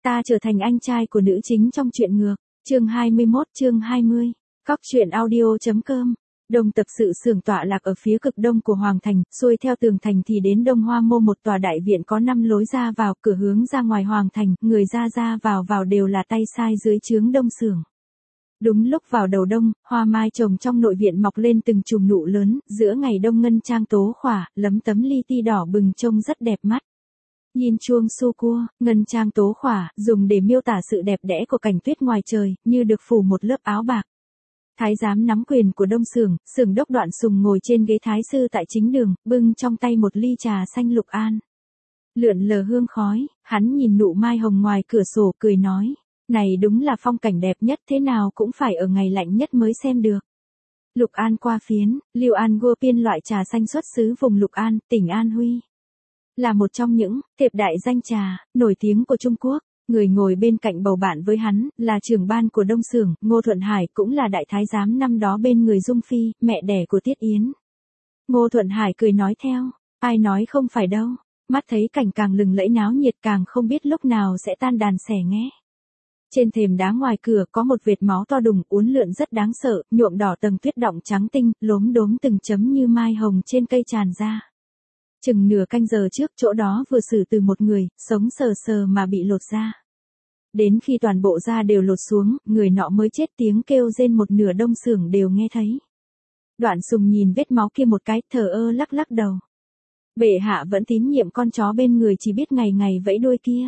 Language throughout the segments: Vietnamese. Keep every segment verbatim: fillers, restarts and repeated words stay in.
Ta trở thành anh trai của nữ chính trong truyện ngược. Chương hai mươi mốt, chương hai mươi. Cóc truyện audio.com. Đông tập sự xưởng tọa lạc ở phía cực đông của Hoàng Thành, xuôi theo tường thành thì đến Đông Hoa Mô, một tòa đại viện có năm lối ra vào, cửa hướng ra ngoài Hoàng Thành, người ra ra vào vào đều là tay sai dưới trướng Đông xưởng. Đúng lúc vào đầu đông, hoa mai trồng trong nội viện mọc lên từng chùm nụ lớn, giữa ngày đông ngân trang tố khỏa, lấm tấm li ti đỏ bừng trông rất đẹp mắt. Nhìn chuông su cua, ngân trang tố khỏa, dùng để miêu tả sự đẹp đẽ của cảnh tuyết ngoài trời, như được phủ một lớp áo bạc. Thái giám nắm quyền của Đông xưởng, xưởng đốc Đoạn Sùng ngồi trên ghế thái sư tại chính đường, bưng trong tay một ly trà xanh lục an. Lượn lờ hương khói, hắn nhìn nụ mai hồng ngoài cửa sổ cười nói, này đúng là phong cảnh đẹp nhất, thế nào cũng phải ở ngày lạnh nhất mới xem được. Lục an qua phiến, Liêu An Gua Piên loại trà xanh xuất xứ vùng Lục An, tỉnh An Huy. Là một trong những tiệp đại danh trà nổi tiếng của Trung Quốc. Người ngồi bên cạnh bầu bạn với hắn, là trưởng ban của Đông xưởng, Ngô Thuận Hải, cũng là đại thái giám năm đó bên người Dung Phi, mẹ đẻ của Tiết Yến. Ngô Thuận Hải cười nói theo, ai nói không phải đâu, mắt thấy cảnh càng lừng lẫy náo nhiệt càng không biết lúc nào sẽ tan đàn xẻ nghé. Trên thềm đá ngoài cửa có một vệt máu to đùng uốn lượn rất đáng sợ, nhuộm đỏ tầng tuyết đọng trắng tinh, lốm đốm từng chấm như mai hồng trên cây tràn ra. Chừng nửa canh giờ trước, chỗ đó vừa xử từ một người, sống sờ sờ mà bị lột da. Đến khi toàn bộ da đều lột xuống, người nọ mới chết, tiếng kêu rên một nửa Đông xưởng đều nghe thấy. Đoạn Sùng nhìn vết máu kia một cái, thờ ơ lắc lắc đầu. Bệ hạ vẫn tín nhiệm con chó bên người, chỉ biết ngày ngày vẫy đuôi kia.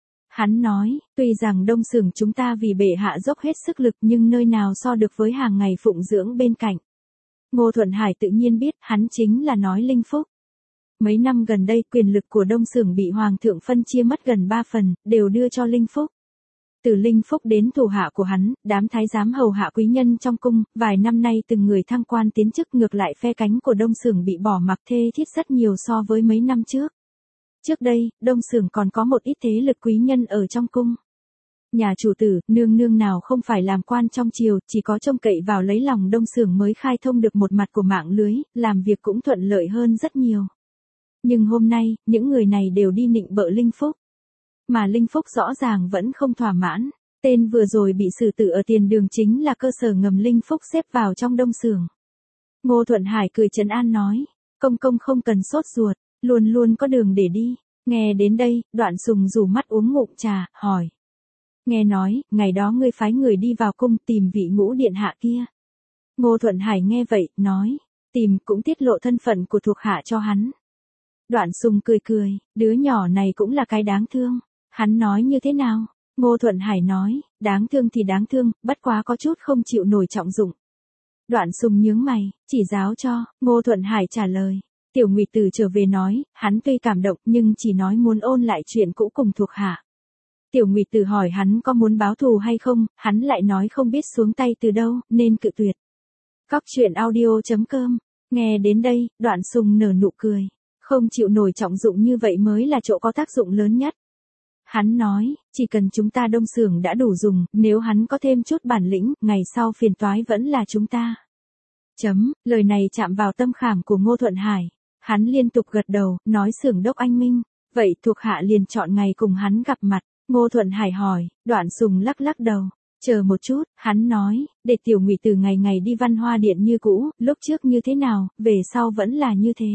Hắn nói, tuy rằng Đông xưởng chúng ta vì bệ hạ dốc hết sức lực, nhưng nơi nào so được với hàng ngày phụng dưỡng bên cạnh. Ngô Thuận Hải tự nhiên biết, hắn chính là nói Linh Phúc. Mấy năm gần đây, quyền lực của Đông xưởng bị Hoàng thượng phân chia mất gần ba phần, đều đưa cho Linh Phúc. Từ Linh Phúc đến thủ hạ của hắn, đám thái giám hầu hạ quý nhân trong cung, vài năm nay từng người thăng quan tiến chức, ngược lại phe cánh của Đông xưởng bị bỏ mặc thê thiết rất nhiều so với mấy năm trước. Trước đây, Đông xưởng còn có một ít thế lực quý nhân ở trong cung. Nhà chủ tử, nương nương nào không phải làm quan trong triều, chỉ có trông cậy vào lấy lòng Đông xưởng mới khai thông được một mặt của mạng lưới, làm việc cũng thuận lợi hơn rất nhiều. Nhưng hôm nay, những người này đều đi nịnh bợ Linh Phúc. Mà Linh Phúc rõ ràng vẫn không thỏa mãn. Tên vừa rồi bị xử tử ở tiền đường chính là cơ sở ngầm Linh Phúc xếp vào trong Đông xưởng. Ngô Thuận Hải cười trấn an nói, công công không cần sốt ruột, luôn luôn có đường để đi. Nghe đến đây, Đoạn Sùng rủ mắt uống ngụm trà, hỏi. Nghe nói, ngày đó ngươi phái người đi vào cung tìm vị ngũ điện hạ kia. Ngô Thuận Hải nghe vậy, nói, tìm cũng tiết lộ thân phận của thuộc hạ cho hắn. Đoạn Sùng cười cười, đứa nhỏ này cũng là cái đáng thương. Hắn nói như thế nào? Ngô Thuận Hải nói, đáng thương thì đáng thương, bất quá có chút không chịu nổi trọng dụng. Đoạn Sùng nhướng mày, chỉ giáo cho. Ngô Thuận Hải trả lời. Tiểu Ngụy Tử trở về nói, hắn tuy cảm động nhưng chỉ nói muốn ôn lại chuyện cũ cùng thuộc hạ. Tiểu Ngụy Tử hỏi hắn có muốn báo thù hay không, hắn lại nói không biết xuống tay từ đâu, nên cự tuyệt. Cóc truyện audio.com. Nghe đến đây, Đoạn Sùng nở nụ cười. Không chịu nổi trọng dụng như vậy mới là chỗ có tác dụng lớn nhất. Hắn nói, chỉ cần chúng ta Đông xưởng đã đủ dùng, nếu hắn có thêm chút bản lĩnh, ngày sau phiền toái vẫn là chúng ta. Chấm, lời này chạm vào tâm khảm của Ngô Thuận Hải. Hắn liên tục gật đầu, nói xưởng đốc anh minh. Vậy thuộc hạ liền chọn ngày cùng hắn gặp mặt. Ngô Thuận Hải hỏi, Đoạn Sùng lắc lắc đầu. Chờ một chút, hắn nói, để Tiểu Ngụy Tử ngày ngày đi Văn Hoa Điện như cũ, lúc trước như thế nào, về sau vẫn là như thế.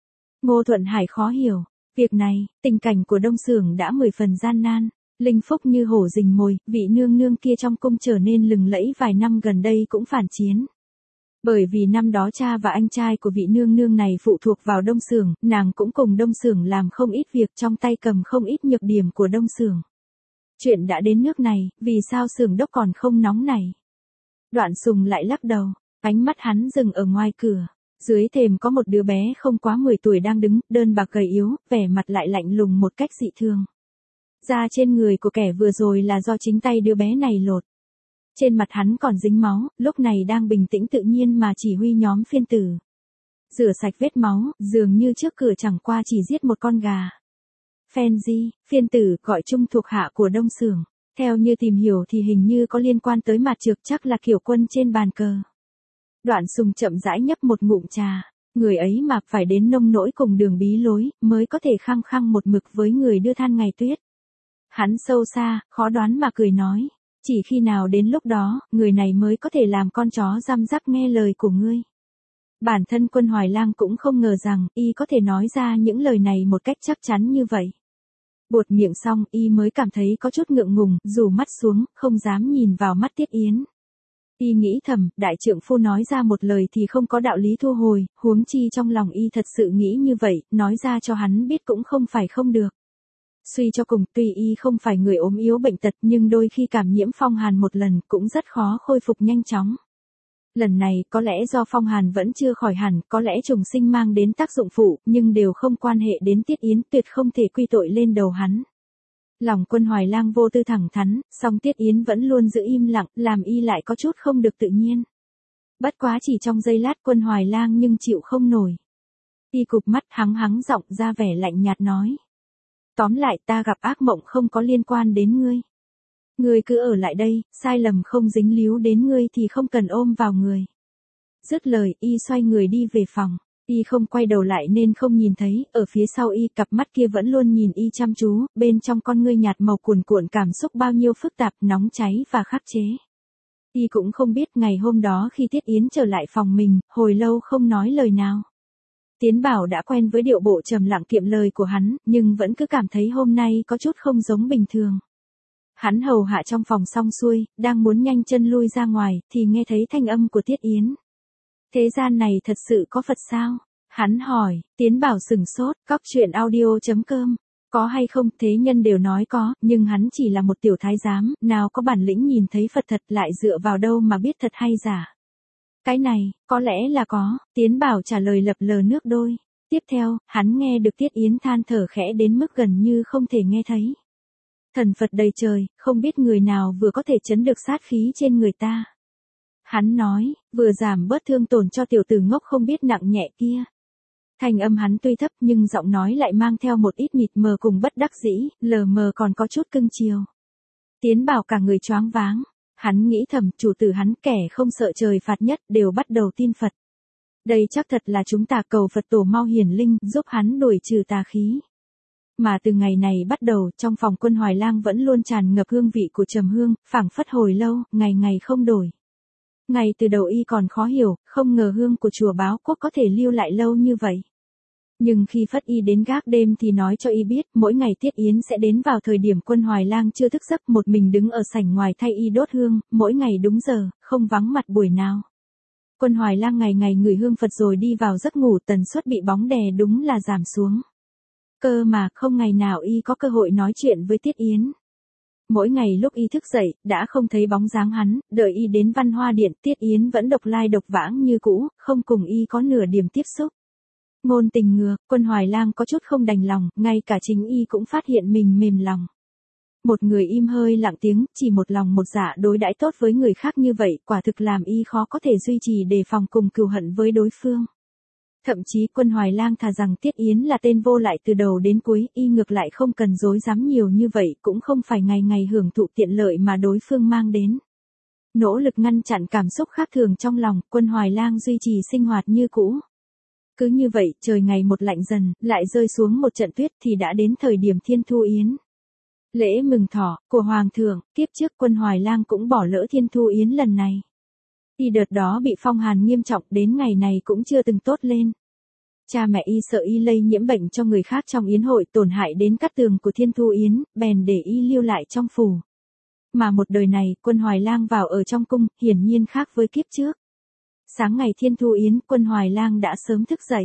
Ngô Thuận Hải khó hiểu. Việc này, tình cảnh của Đông xưởng đã mười phần gian nan. Linh Phúc như hổ rình mồi, vị nương nương kia trong cung trở nên lừng lẫy vài năm gần đây cũng phản chiến. Bởi vì năm đó cha và anh trai của vị nương nương này phụ thuộc vào Đông xưởng, nàng cũng cùng Đông xưởng làm không ít việc, trong tay cầm không ít nhược điểm của Đông xưởng. Chuyện đã đến nước này, vì sao xưởng đốc còn không nóng này? Đoạn Sùng lại lắc đầu, ánh mắt hắn dừng ở ngoài cửa. Dưới thềm có một đứa bé không quá mười tuổi đang đứng, đơn bạc gầy yếu, vẻ mặt lại lạnh lùng một cách dị thường. Da trên người của kẻ vừa rồi là do chính tay đứa bé này lột. Trên mặt hắn còn dính máu, lúc này đang bình tĩnh tự nhiên mà chỉ huy nhóm phiên tử. Rửa sạch vết máu, dường như trước cửa chẳng qua chỉ giết một con gà. Fenji, phiên tử gọi chung thuộc hạ của Đông xưởng. Theo như tìm hiểu thì hình như có liên quan tới mặt trược, chắc là kiểu quân trên bàn cờ. Đoạn Sùng chậm rãi nhấp một ngụm trà, người ấy mà phải đến nông nỗi cùng đường bí lối, mới có thể khăng khăng một mực với người đưa than ngày tuyết. Hắn sâu xa, khó đoán mà cười nói. Chỉ khi nào đến lúc đó, người này mới có thể làm con chó răm rắp nghe lời của ngươi. Bản thân Quân Hoài Lang cũng không ngờ rằng, y có thể nói ra những lời này một cách chắc chắn như vậy. Buột miệng xong, y mới cảm thấy có chút ngượng ngùng, rủ mắt xuống, không dám nhìn vào mắt Tiết Yến. Y nghĩ thầm, đại trượng phu nói ra một lời thì không có đạo lý thu hồi, huống chi trong lòng y thật sự nghĩ như vậy, nói ra cho hắn biết cũng không phải không được. Suy cho cùng, tuy y không phải người ốm yếu bệnh tật nhưng đôi khi cảm nhiễm phong hàn một lần cũng rất khó khôi phục nhanh chóng. Lần này có lẽ do phong hàn vẫn chưa khỏi hẳn, có lẽ trùng sinh mang đến tác dụng phụ, nhưng đều không quan hệ đến Tiết Yến, tuyệt không thể quy tội lên đầu hắn. Lòng Quân Hoài Lang vô tư thẳng thắn, song Tiết Yến vẫn luôn giữ im lặng, làm y lại có chút không được tự nhiên. Bất quá chỉ trong giây lát Quân Hoài Lang nhưng chịu không nổi. Y cụp mắt hắng hắng giọng ra vẻ lạnh nhạt nói. Tóm lại ta gặp ác mộng không có liên quan đến ngươi. Ngươi cứ ở lại đây, sai lầm không dính líu đến ngươi thì không cần ôm vào người. Dứt lời, y xoay người đi về phòng. Y không quay đầu lại nên không nhìn thấy, ở phía sau y cặp mắt kia vẫn luôn nhìn y chăm chú, bên trong con ngươi nhạt màu cuồn cuộn cảm xúc bao nhiêu phức tạp, nóng cháy và khắc chế. Y cũng không biết ngày hôm đó khi Tiết Yến trở lại phòng mình, hồi lâu không nói lời nào. Tiến Bảo đã quen với điệu bộ trầm lặng kiệm lời của hắn, nhưng vẫn cứ cảm thấy hôm nay có chút không giống bình thường. Hắn hầu hạ trong phòng xong xuôi, đang muốn nhanh chân lui ra ngoài, thì nghe thấy thanh âm của Tiết Yến. Thế gian này thật sự có Phật sao? Hắn hỏi, Tiến Bảo sừng sốt, cóc truyện audio chấm com. Có hay không, thế nhân đều nói có, nhưng hắn chỉ là một tiểu thái giám, nào có bản lĩnh nhìn thấy Phật thật lại dựa vào đâu mà biết thật hay giả. Cái này, có lẽ là có, Tiến Bảo trả lời lập lờ nước đôi. Tiếp theo, hắn nghe được Tiết Yến than thở khẽ đến mức gần như không thể nghe thấy. Thần Phật đầy trời, không biết người nào vừa có thể chấn được sát khí trên người ta. Hắn nói, vừa giảm bớt thương tổn cho tiểu tử ngốc không biết nặng nhẹ kia. Thành âm hắn tuy thấp nhưng giọng nói lại mang theo một ít mịt mờ cùng bất đắc dĩ, lờ mờ còn có chút cưng chiều. Tiến Bảo cả người choáng váng. Hắn nghĩ thầm, chủ tử hắn kẻ không sợ trời phạt nhất đều bắt đầu tin Phật. Đây chắc thật là chúng ta cầu Phật tổ mau hiển linh giúp hắn đuổi trừ tà khí. Mà từ ngày này bắt đầu trong phòng Quân Hoài Lang vẫn luôn tràn ngập hương vị của trầm hương, phảng phất hồi lâu, ngày ngày không đổi. Ngày từ đầu y còn khó hiểu, không ngờ hương của chùa Báo Quốc có thể lưu lại lâu như vậy. Nhưng khi Phất y đến gác đêm thì nói cho y biết mỗi ngày Tiết Yến sẽ đến vào thời điểm Quân Hoài Lang chưa thức giấc một mình đứng ở sảnh ngoài thay y đốt hương, mỗi ngày đúng giờ, không vắng mặt buổi nào. Quân Hoài Lang ngày ngày ngửi hương Phật rồi đi vào giấc ngủ, tần suất bị bóng đè đúng là giảm xuống. Cơ mà không ngày nào y có cơ hội nói chuyện với Tiết Yến. Mỗi ngày lúc y thức dậy, đã không thấy bóng dáng hắn, đợi y đến Văn Hoa Điện, Tiết Yến vẫn độc lai độc vãng như cũ, không cùng y có nửa điểm tiếp xúc. Ngôn tình ngược, Quân Hoài Lang có chút không đành lòng, ngay cả chính y cũng phát hiện mình mềm lòng. Một người im hơi lặng tiếng, chỉ một lòng một dạ đối đãi tốt với người khác như vậy, quả thực làm y khó có thể duy trì đề phòng cùng cừu hận với đối phương. Thậm chí Quân Hoài Lang thà rằng Tiết Yến là tên vô lại từ đầu đến cuối, y ngược lại không cần dối dám nhiều như vậy, cũng không phải ngày ngày hưởng thụ tiện lợi mà đối phương mang đến. Nỗ lực ngăn chặn cảm xúc khác thường trong lòng, Quân Hoài Lang duy trì sinh hoạt như cũ. Cứ như vậy, trời ngày một lạnh dần, lại rơi xuống một trận tuyết thì đã đến thời điểm Thiên Thu Yến. Lễ mừng thọ của Hoàng thượng, tiếp trước Quân Hoài Lang cũng bỏ lỡ Thiên Thu Yến lần này. Y đợt đó bị phong hàn nghiêm trọng đến ngày này cũng chưa từng tốt lên. Cha mẹ y sợ y lây nhiễm bệnh cho người khác trong yến hội tổn hại đến cát tường của Thiên Thu Yến, bèn để y lưu lại trong phủ. Mà một đời này, Quân Hoài Lang vào ở trong cung, hiển nhiên khác với kiếp trước. Sáng ngày Thiên Thu Yến, Quân Hoài Lang đã sớm thức dậy.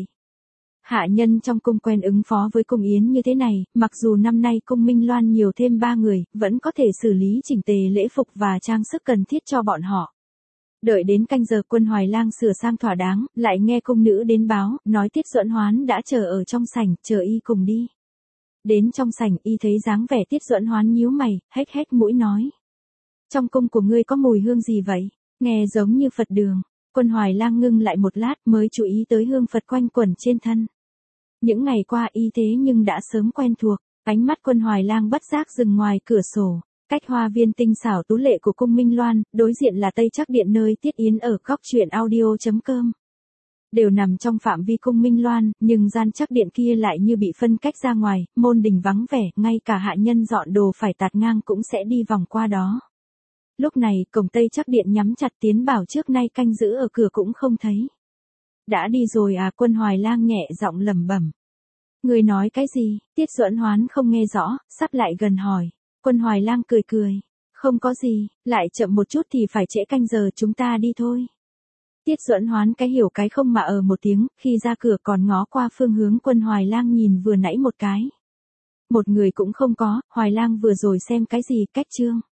Hạ nhân trong cung quen ứng phó với cung yến như thế này, mặc dù năm nay cung Minh Loan nhiều thêm ba người, vẫn có thể xử lý chỉnh tề lễ phục và trang sức cần thiết cho bọn họ. Đợi đến canh giờ Quân Hoài Lang sửa sang thỏa đáng, lại nghe cung nữ đến báo, nói Tiết Duẫn Hoán đã chờ ở trong sảnh, chờ y cùng đi. Đến trong sảnh y thấy dáng vẻ Tiết Duẫn Hoán nhíu mày, hét hét mũi nói. Trong cung của ngươi có mùi hương gì vậy? Nghe giống như Phật đường. Quân Hoài Lang ngưng lại một lát mới chú ý tới hương Phật quanh quẩn trên thân. Những ngày qua y thế nhưng đã sớm quen thuộc, ánh mắt Quân Hoài Lang bất giác dừng ngoài cửa sổ. Cách hoa viên tinh xảo tú lệ của cung Minh Loan, đối diện là Tây Trắc Điện nơi Tiết Yến ở cóc truyện audio chấm com. đều nằm trong phạm vi cung Minh Loan, nhưng gian chắc điện kia lại như bị phân cách ra ngoài, môn đình vắng vẻ, ngay cả hạ nhân dọn đồ phải tạt ngang cũng sẽ đi vòng qua đó. Lúc này, cổng tây chắc điện nhắm chặt, Tiến Bảo trước nay canh giữ ở cửa cũng không thấy. Đã đi rồi à? Quân Hoài Lang nhẹ giọng lẩm bẩm. Người nói cái gì? Tiết Duẫn Hoán không nghe rõ, sắp lại gần hỏi. Quân Hoài Lang cười cười. Không có gì, lại chậm một chút thì phải trễ canh giờ, chúng ta đi thôi. Tiết Duẫn Hoán cái hiểu cái không mà ờ một tiếng, khi ra cửa còn ngó qua phương hướng Quân Hoài Lang nhìn vừa nãy một cái. Một người cũng không có, Hoài Lang vừa rồi xem cái gì, cách chương.